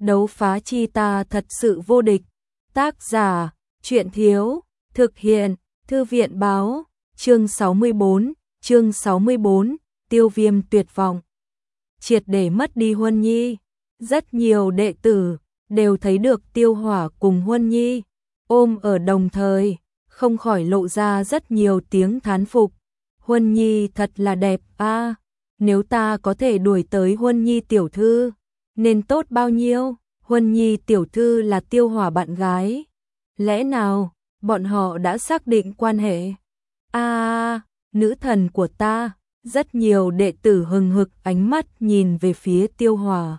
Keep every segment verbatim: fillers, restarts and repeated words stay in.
đấu phá chi ta thật sự vô địch. Tác giả, truyện thiếu, thực hiện, thư viện báo, chương sáu mươi bốn, chương sáu mươi bốn, Tiêu Viêm tuyệt vọng. Triệt để mất đi Huân Nhi, rất nhiều đệ tử đều thấy được Tiêu Hỏa cùng Huân Nhi ôm ở đồng thời, không khỏi lộ ra rất nhiều tiếng thán phục. Huân Nhi thật là đẹp a, à, nếu ta có thể đuổi tới Huân Nhi tiểu thư, nên tốt bao nhiêu. Huân Nhi tiểu thư là Tiêu Hỏa bạn gái. Lẽ nào bọn họ đã xác định quan hệ? A, à, nữ thần của ta. Rất nhiều đệ tử hừng hực ánh mắt nhìn về phía Tiêu Hỏa.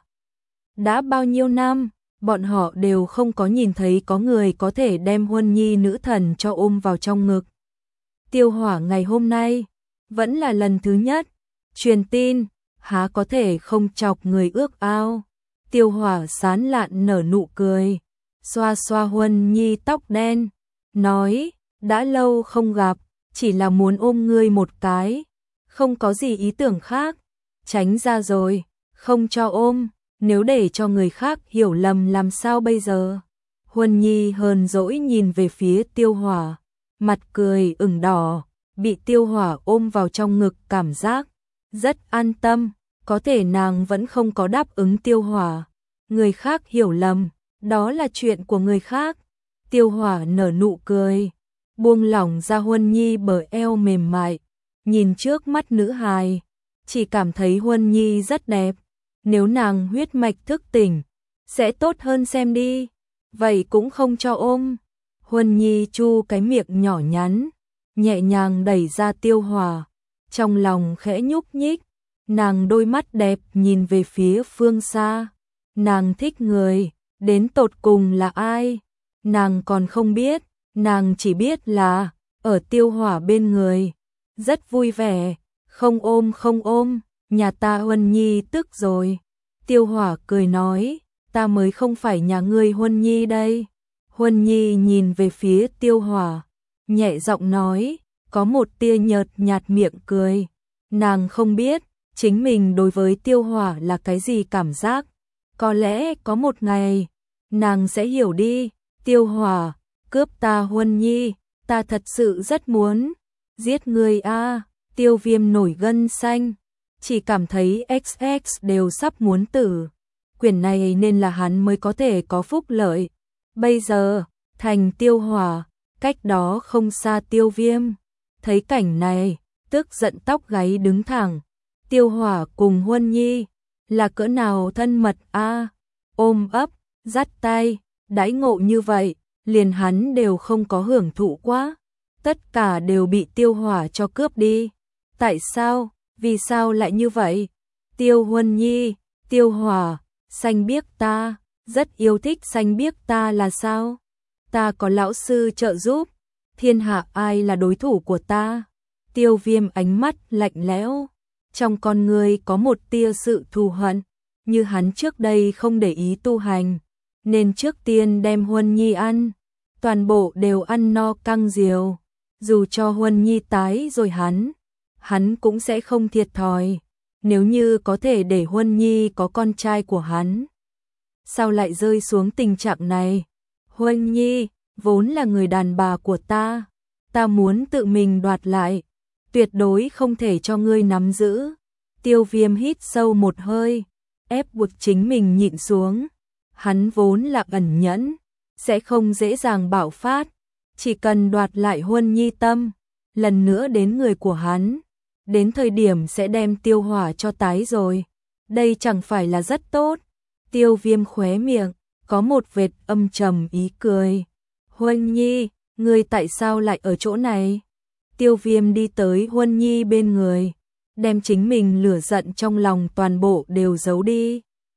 Đã bao nhiêu năm, bọn họ đều không có nhìn thấy có người có thể đem Huân Nhi nữ thần cho ôm vào trong ngực. Tiêu Hỏa ngày hôm nay vẫn là lần thứ nhất truyền tin, há có thể không chọc người ước ao. Tiêu Hỏa sán lạn nở nụ cười, xoa xoa Huân Nhi tóc đen, nói, đã lâu không gặp, chỉ là muốn ôm ngươi một cái, không có gì ý tưởng khác, tránh ra rồi, không cho ôm, nếu để cho người khác hiểu lầm làm sao bây giờ. Huân Nhi hờn dỗi nhìn về phía Tiêu Hỏa, mặt cười ửng đỏ, bị Tiêu Hỏa ôm vào trong ngực cảm giác rất an tâm, có thể nàng vẫn không có đáp ứng Tiêu Hỏa. Người khác hiểu lầm, đó là chuyện của người khác. Tiêu Hỏa nở nụ cười, buông lỏng ra Huân Nhi bờ eo mềm mại, nhìn trước mắt nữ hài, chỉ cảm thấy Huân Nhi rất đẹp. Nếu nàng huyết mạch thức tỉnh, sẽ tốt hơn xem đi. Vậy cũng không cho ôm. Huân Nhi chu cái miệng nhỏ nhắn, nhẹ nhàng đẩy ra Tiêu Hỏa, trong lòng khẽ nhúc nhích, nàng đôi mắt đẹp nhìn về phía phương xa. Nàng thích người, đến tột cùng là ai? Nàng còn không biết, nàng chỉ biết là ở Tiêu Hỏa bên người, rất vui vẻ, không ôm không ôm, nhà ta Huân Nhi tức rồi. Tiêu Hỏa cười nói, ta mới không phải nhà ngươi Huân Nhi đây. Huân Nhi nhìn về phía Tiêu Hỏa, nhẹ giọng nói, có một tia nhợt nhạt miệng cười. Nàng không biết, chính mình đối với Tiêu Hỏa là cái gì cảm giác. Có lẽ có một ngày, nàng sẽ hiểu đi. Tiêu Hỏa, cướp ta Huân Nhi, ta thật sự rất muốn giết người a. À. Tiêu Viêm nổi gân xanh, chỉ cảm thấy ích ích đều sắp muốn tử. Quyển này nên là hắn mới có thể có phúc lợi. Bây giờ, thành Tiêu Hỏa, cách đó không xa Tiêu Viêm. Thấy cảnh này, tức giận tóc gáy đứng thẳng. Tiêu Hỏa cùng Huân Nhi là cỡ nào thân mật a, à, ôm ấp, dắt tay, đãi ngộ như vậy, liền hắn đều không có hưởng thụ quá. Tất cả đều bị Tiêu Hỏa cho cướp đi. Tại sao? Vì sao lại như vậy? Tiêu Huân Nhi, Tiêu Hỏa, xanh biếc ta, rất yêu thích xanh biếc ta là sao? Ta có lão sư trợ giúp, thiên hạ ai là đối thủ của ta? Tiêu Viêm ánh mắt lạnh lẽo, trong con người có một tia sự thù hận, như hắn trước đây không để ý tu hành, nên trước tiên đem Huân Nhi ăn, toàn bộ đều ăn no căng diều, dù cho Huân Nhi tái rồi hắn, hắn cũng sẽ không thiệt thòi, nếu như có thể để Huân Nhi có con trai của hắn. Sao lại rơi xuống tình trạng này? Huân Nhi, vốn là người đàn bà của ta, ta muốn tự mình đoạt lại, tuyệt đối không thể cho ngươi nắm giữ. Tiêu Viêm hít sâu một hơi, ép buộc chính mình nhịn xuống. Hắn vốn là ẩn nhẫn, sẽ không dễ dàng bạo phát, chỉ cần đoạt lại Huân Nhi tâm, lần nữa đến người của hắn, đến thời điểm sẽ đem Tiêu Hỏa cho tái rồi. Đây chẳng phải là rất tốt. Tiêu Viêm khóe miệng, có một vệt âm trầm ý cười. Huân Nhi, ngươi tại sao lại ở chỗ này? Tiêu Viêm đi tới Huân Nhi bên người, đem chính mình lửa giận trong lòng toàn bộ đều giấu đi,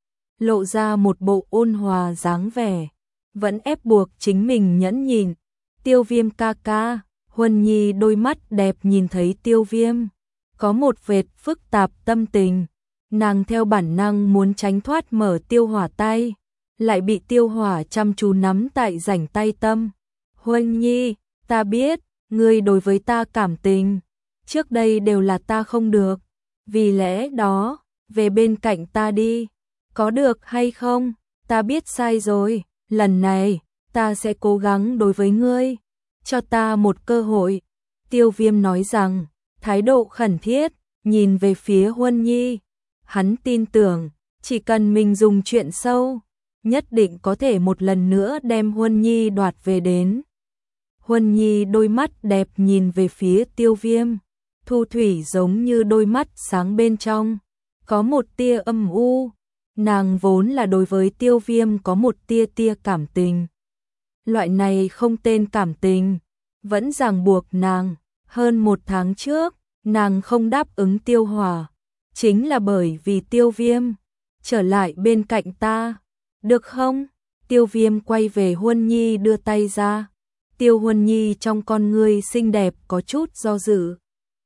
lộ ra một bộ ôn hòa dáng vẻ, vẫn ép buộc chính mình nhẫn nhịn. Tiêu Viêm ca ca. Huân Nhi đôi mắt đẹp nhìn thấy Tiêu Viêm, có một vệt phức tạp tâm tình, nàng theo bản năng muốn tránh thoát mở Tiêu Hỏa tay, lại bị Tiêu Hỏa chăm chú nắm tại rảnh tay tâm. Huân Nhi, ta biết, ngươi đối với ta cảm tình, trước đây đều là ta không được, vì lẽ đó, về bên cạnh ta đi, có được hay không? ta biết sai rồi, lần này, ta sẽ cố gắng đối với ngươi, cho ta một cơ hội. Tiêu Viêm nói rằng, thái độ khẩn thiết, nhìn về phía Huân Nhi. Hắn tin tưởng, chỉ cần mình dùng chuyện sâu, nhất định có thể một lần nữa đem Huân Nhi đoạt về đến. Huân Nhi đôi mắt đẹp nhìn về phía Tiêu Viêm, thu thủy giống như đôi mắt sáng bên trong, có một tia âm u. Nàng vốn là đối với Tiêu Viêm có một tia tia cảm tình. Loại này không tên cảm tình, vẫn ràng buộc nàng. Hơn một tháng trước, nàng không đáp ứng Tiêu Hỏa, chính là bởi vì Tiêu Viêm trở lại bên cạnh ta, được không? Tiêu Viêm quay về Huân Nhi đưa tay ra. Tiêu Huân Nhi trong con ngươi xinh đẹp có chút do dự.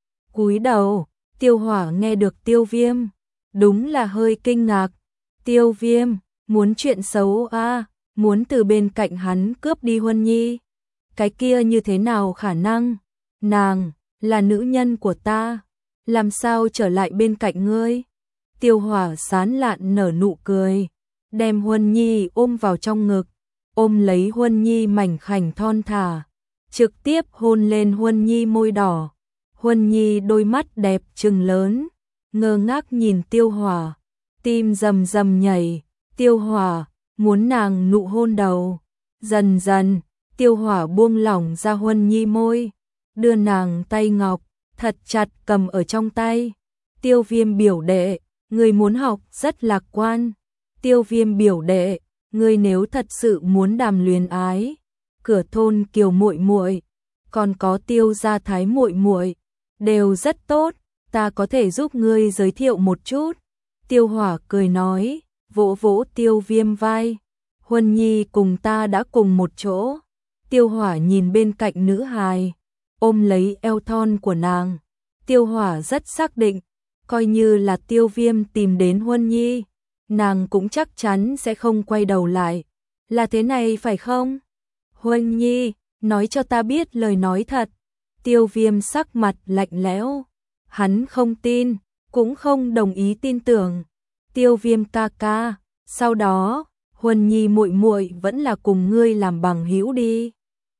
Cúi đầu, Tiêu Hỏa nghe được Tiêu Viêm, đúng là hơi kinh ngạc. Tiêu Viêm, muốn chuyện xấu à, muốn từ bên cạnh hắn cướp đi Huân Nhi. Cái kia như thế nào khả năng? Nàng, là nữ nhân của ta, làm sao trở lại bên cạnh ngươi? Tiêu Hỏa sán lạn nở nụ cười, đem Huân Nhi ôm vào trong ngực, ôm lấy Huân Nhi mảnh khảnh thon thả, trực tiếp hôn lên Huân Nhi môi đỏ. Huân Nhi đôi mắt đẹp trừng lớn, ngơ ngác nhìn Tiêu Hỏa, tim rầm rầm nhảy. Tiêu Hỏa muốn nàng nụ hôn đầu. Dần dần, Tiêu Hỏa buông lỏng ra Huân Nhi môi, đưa nàng tay ngọc thật chặt cầm ở trong tay. Tiêu Viêm biểu đệ, người muốn học rất lạc quan. Tiêu Viêm biểu đệ, người nếu thật sự muốn đàm luyến ái, Cửa Thôn Kiều muội muội, còn có Tiêu gia Thái muội muội, đều rất tốt, ta có thể giúp ngươi giới thiệu một chút. Tiêu Hỏa cười nói, vỗ vỗ Tiêu Viêm vai. Huân Nhi cùng ta đã cùng một chỗ. Tiêu Hỏa nhìn bên cạnh nữ hài, ôm lấy eo thon của nàng. Tiêu Hỏa rất xác định, coi như là Tiêu Viêm tìm đến Huân Nhi, nàng cũng chắc chắn sẽ không quay đầu lại. Là thế này phải không? Huân Nhi, nói cho ta biết lời nói thật. Tiêu Viêm sắc mặt lạnh lẽo, hắn không tin, cũng không đồng ý tin tưởng. Tiêu Viêm ca ca, sau đó, Huân Nhi muội muội vẫn là cùng ngươi làm bằng hữu đi.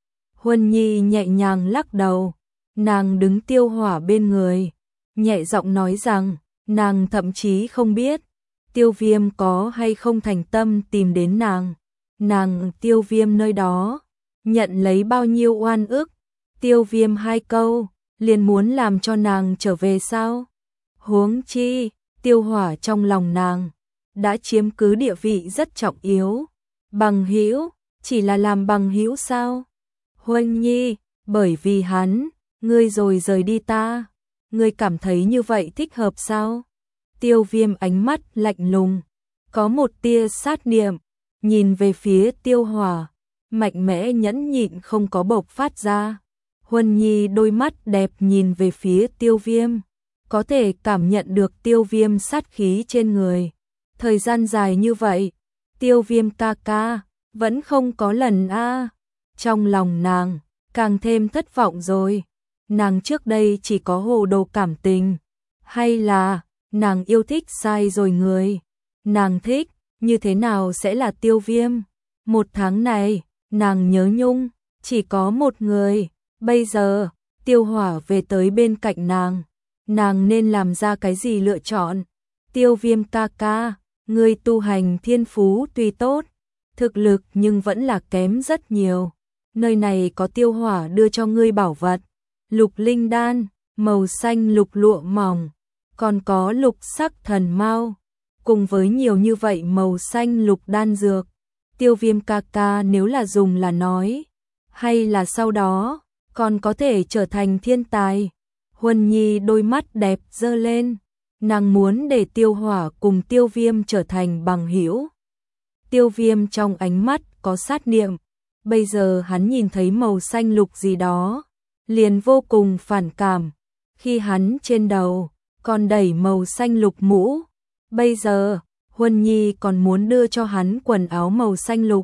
Huân Nhi nhẹ nhàng lắc đầu, nàng đứng Tiêu Hỏa bên người, nhẹ giọng nói rằng, nàng thậm chí không biết Tiêu Viêm có hay không thành tâm tìm đến nàng. Nàng Tiêu Viêm nơi đó nhận lấy bao nhiêu oan ức, Tiêu Viêm hai câu liền muốn làm cho nàng trở về sao? Huống chi, Tiêu Hỏa trong lòng nàng đã chiếm cứ địa vị rất trọng yếu. Bằng hữu, chỉ là làm bằng hữu sao? Huân Nhi, bởi vì hắn, ngươi rồi rời đi ta, ngươi cảm thấy như vậy thích hợp sao? Tiêu Viêm ánh mắt lạnh lùng, có một tia sát niệm, nhìn về phía Tiêu Hỏa, mạnh mẽ nhẫn nhịn không có bộc phát ra. Huân Nhi đôi mắt đẹp nhìn về phía Tiêu Viêm, có thể cảm nhận được Tiêu Viêm sát khí trên người. Thời gian dài như vậy, Tiêu Viêm ca ca vẫn không có lần a. Trong lòng nàng càng thêm thất vọng rồi. Nàng trước đây chỉ có hồ đồ cảm tình, hay là nàng yêu thích sai rồi người? Nàng thích như thế nào sẽ là Tiêu Viêm? Một tháng này, nàng nhớ nhung chỉ có một người. Bây giờ, Tiêu Hỏa về tới bên cạnh nàng, nàng nên làm ra cái gì lựa chọn? Tiêu Viêm ca ca, ngươi tu hành thiên phú tuy tốt, thực lực nhưng vẫn là kém rất nhiều. Nơi này có Tiêu Hỏa đưa cho ngươi bảo vật, lục linh đan, màu xanh lục lụa mỏng, còn có lục sắc thần mao, cùng với nhiều như vậy màu xanh lục đan dược. Tiêu Viêm ca ca nếu là dùng là nói, hay là sau đó còn có thể trở thành thiên tài. Huân Nhi đôi mắt đẹp giơ lên, nàng muốn để Tiêu Hỏa cùng Tiêu Viêm trở thành bằng hữu. Tiêu Viêm trong ánh mắt có sát niệm, bây giờ hắn nhìn thấy màu xanh lục gì đó, liền vô cùng phản cảm. Khi hắn trên đầu còn đẩy màu xanh lục mũ, bây giờ Huân Nhi còn muốn đưa cho hắn quần áo màu xanh lục.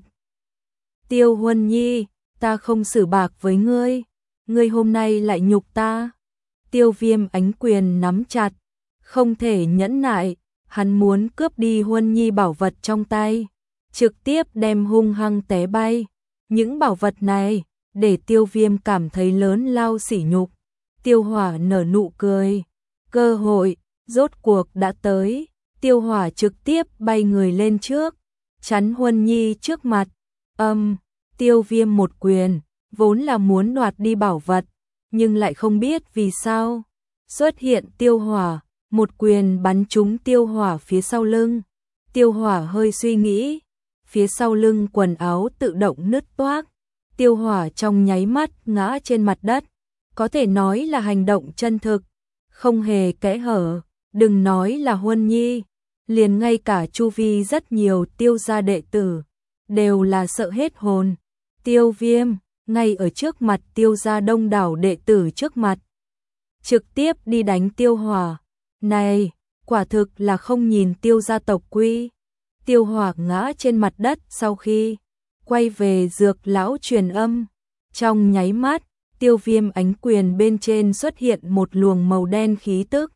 Tiêu Huân Nhi, ta không xử bạc với ngươi, ngươi hôm nay lại nhục ta. Tiêu Viêm ánh quyền nắm chặt, không thể nhẫn nại, hắn muốn cướp đi Huân Nhi bảo vật trong tay. trực tiếp đem hung hăng té bay. Những bảo vật này, để Tiêu Viêm cảm thấy lớn lao sỉ nhục. Tiêu Hỏa nở nụ cười. Cơ hội, rốt cuộc đã tới. Tiêu Hỏa trực tiếp bay người lên trước, chắn Huân Nhi trước mặt. Âm, Tiêu Viêm một quyền, vốn là muốn đoạt đi bảo vật, nhưng lại không biết vì sao. Xuất hiện Tiêu Hỏa, một quyền bắn trúng Tiêu Hỏa phía sau lưng. Tiêu Hỏa hơi suy nghĩ, phía sau lưng quần áo tự động nứt toác. Tiêu Hỏa trong nháy mắt ngã trên mặt đất, có thể nói là hành động chân thực, không hề kẽ hở. Đừng nói là Huân Nhi, liền ngay cả chu vi rất nhiều Tiêu gia đệ tử đều là sợ hết hồn. Tiêu Viêm, ngay ở trước mặt Tiêu gia đông đảo đệ tử trước mặt, trực tiếp đi đánh Tiêu Hỏa. Này, quả thực là không nhìn Tiêu gia tộc quy. Tiêu Hỏa ngã trên mặt đất sau khi quay về dược lão truyền âm. Trong nháy mắt, Tiêu Viêm ánh quyền bên trên xuất hiện một luồng màu đen khí tức.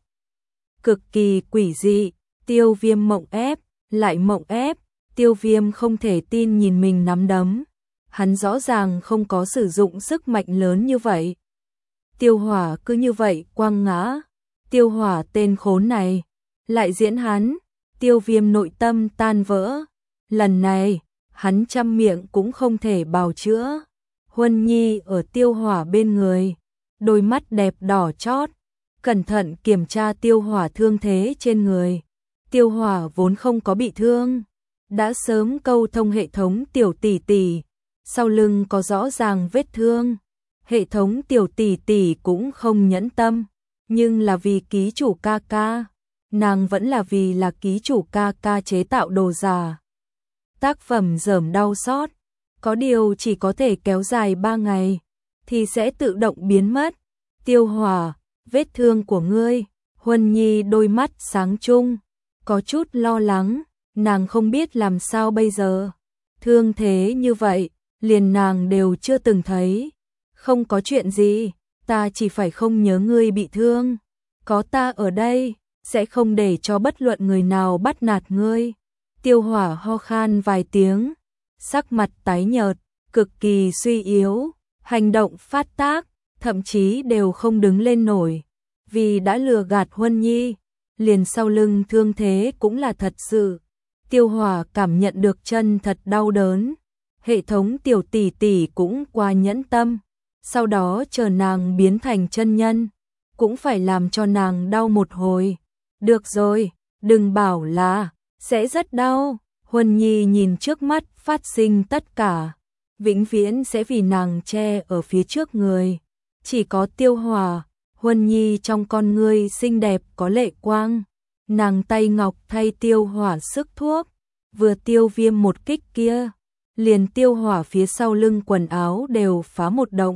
Cực kỳ quỷ dị, Tiêu Viêm mộng ép, lại mộng ép. Tiêu Viêm không thể tin nhìn mình nắm đấm. Hắn rõ ràng không có sử dụng sức mạnh lớn như vậy. Tiêu Hỏa cứ như vậy quăng ngã. Tiêu Hỏa tên khốn này, lại diễn hắn. Tiêu Viêm nội tâm tan vỡ. Lần này, hắn trăm miệng cũng không thể bào chữa. Huân Nhi ở Tiêu Hỏa bên người, đôi mắt đẹp đỏ chót, cẩn thận kiểm tra Tiêu Hỏa thương thế trên người. Tiêu Hỏa vốn không có bị thương, đã sớm câu thông hệ thống tiểu tỷ tỷ, sau lưng có rõ ràng vết thương. Hệ thống tiểu tỷ tỷ cũng không nhẫn tâm, nhưng là vì ký chủ ca ca, nàng vẫn là vì là ký chủ ca ca chế tạo đồ giả. Tác phẩm dởm đau xót, có điều chỉ có thể kéo dài ba ngày, thì sẽ tự động biến mất. Tiêu Hỏa, vết thương của ngươi. Huân Nhi đôi mắt sáng trung, có chút lo lắng, nàng không biết làm sao bây giờ. Thương thế như vậy, liền nàng đều chưa từng thấy. Không có chuyện gì, ta chỉ phải không nhớ ngươi bị thương. Có ta ở đây, sẽ không để cho bất luận người nào bắt nạt ngươi. Tiêu Hỏa ho khan vài tiếng, sắc mặt tái nhợt, cực kỳ suy yếu, hành động phát tác, thậm chí đều không đứng lên nổi. Vì đã lừa gạt Huân Nhi, liền sau lưng thương thế cũng là thật sự. Tiêu Hỏa cảm nhận được chân thật đau đớn. Hệ thống tiểu tỷ tỷ cũng qua nhẫn tâm, sau đó chờ nàng biến thành chân nhân, cũng phải làm cho nàng đau một hồi. Được rồi, đừng bảo là sẽ rất đau. Huân Nhi nhìn trước mắt phát sinh tất cả, vĩnh viễn sẽ vì nàng che ở phía trước người. Chỉ có Tiêu Hỏa, Huân Nhi trong con ngươi xinh đẹp có lệ quang. Nàng tay ngọc thay Tiêu Hỏa sức thuốc, vừa Tiêu Viêm một kích kia, liền Tiêu Hỏa phía sau lưng quần áo đều phá một động.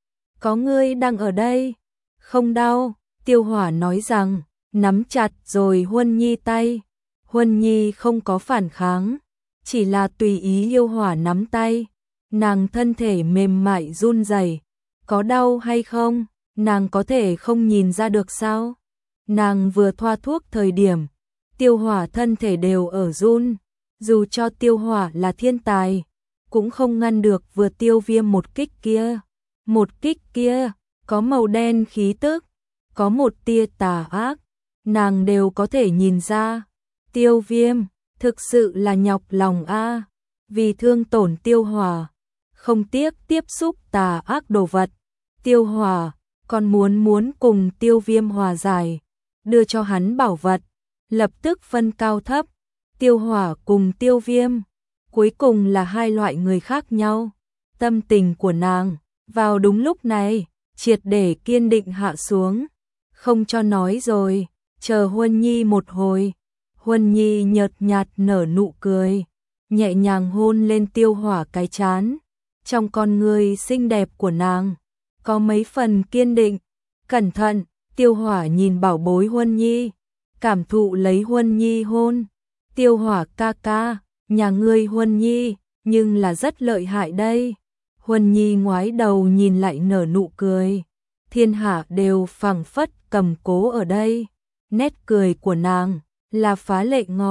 Có ngươi đang ở đây, không đau. Tiêu Hỏa nói rằng, nắm chặt rồi Huân Nhi tay. Huân Nhi không có phản kháng, chỉ là tùy ý Tiêu Hỏa nắm tay. Nàng thân thể mềm mại run rẩy. Có đau hay không, nàng có thể không nhìn ra được sao? Nàng vừa thoa thuốc thời điểm, Tiêu Hỏa thân thể đều ở run. Dù cho Tiêu Hỏa là thiên tài, cũng không ngăn được vừa Tiêu Viêm một kích kia. Một kích kia, có màu đen khí tức, có một tia tà ác, nàng đều có thể nhìn ra. Tiêu Viêm, thực sự là nhọc lòng a, vì thương tổn Tiêu Hỏa, không tiếc tiếp xúc tà ác đồ vật. Tiêu Hỏa còn muốn muốn cùng Tiêu Viêm hòa giải, đưa cho hắn bảo vật, lập tức phân cao thấp. Tiêu Hỏa cùng Tiêu Viêm, cuối cùng là hai loại người khác nhau. Tâm tình của nàng, vào đúng lúc này, triệt để kiên định hạ xuống. Không cho nói rồi, chờ Huân Nhi một hồi. Huân Nhi nhợt nhạt nở nụ cười, nhẹ nhàng hôn lên Tiêu Hỏa cái trán. Trong con người xinh đẹp của nàng, có mấy phần kiên định. Cẩn thận, Tiêu Hỏa nhìn bảo bối Huân Nhi, cảm thụ lấy Huân Nhi hôn. Tiêu Hỏa ca ca, nhà ngươi Huân Nhi, nhưng là rất lợi hại đây. Huân Nhi ngoái đầu nhìn lại nở nụ cười. Thiên hạ đều phảng phất cầm cố ở đây. Nét cười của nàng là phá lệ ngọt,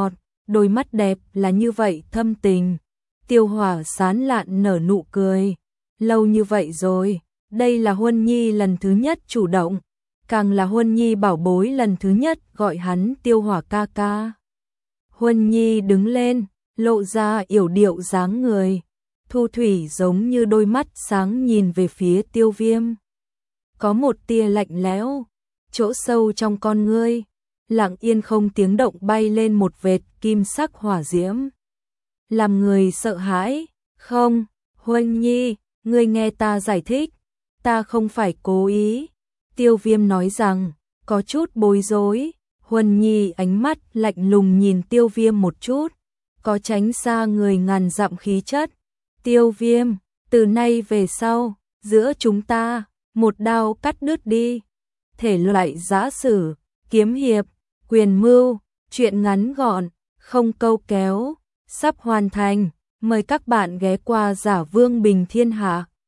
đôi mắt đẹp là như vậy thâm tình. Tiêu Hỏa sán lạn nở nụ cười. Lâu như vậy rồi, đây là Huân Nhi lần thứ nhất chủ động, càng là Huân Nhi bảo bối lần thứ nhất gọi hắn Tiêu Hỏa ca ca. Huân Nhi đứng lên, lộ ra yểu điệu dáng người. Thu thủy giống như đôi mắt sáng nhìn về phía Tiêu Viêm. Có một tia lạnh lẽo, chỗ sâu trong con ngươi, lặng yên không tiếng động bay lên một vệt kim sắc hỏa diễm. Làm người sợ hãi, không, Huân Nhi, ngươi nghe ta giải thích, ta không phải cố ý. Tiêu Viêm nói rằng, có chút bối rối. Huân Nhi ánh mắt lạnh lùng nhìn Tiêu Viêm một chút, có tránh xa người ngàn dặm khí chất. Tiêu Viêm, từ nay về sau, giữa chúng ta, một đao cắt đứt đi. Thể loại giã sử, kiếm hiệp, quyền mưu, chuyện ngắn gọn, không câu kéo, sắp hoàn thành. Mời các bạn ghé qua Giả Vương Bình Thiên Hạ.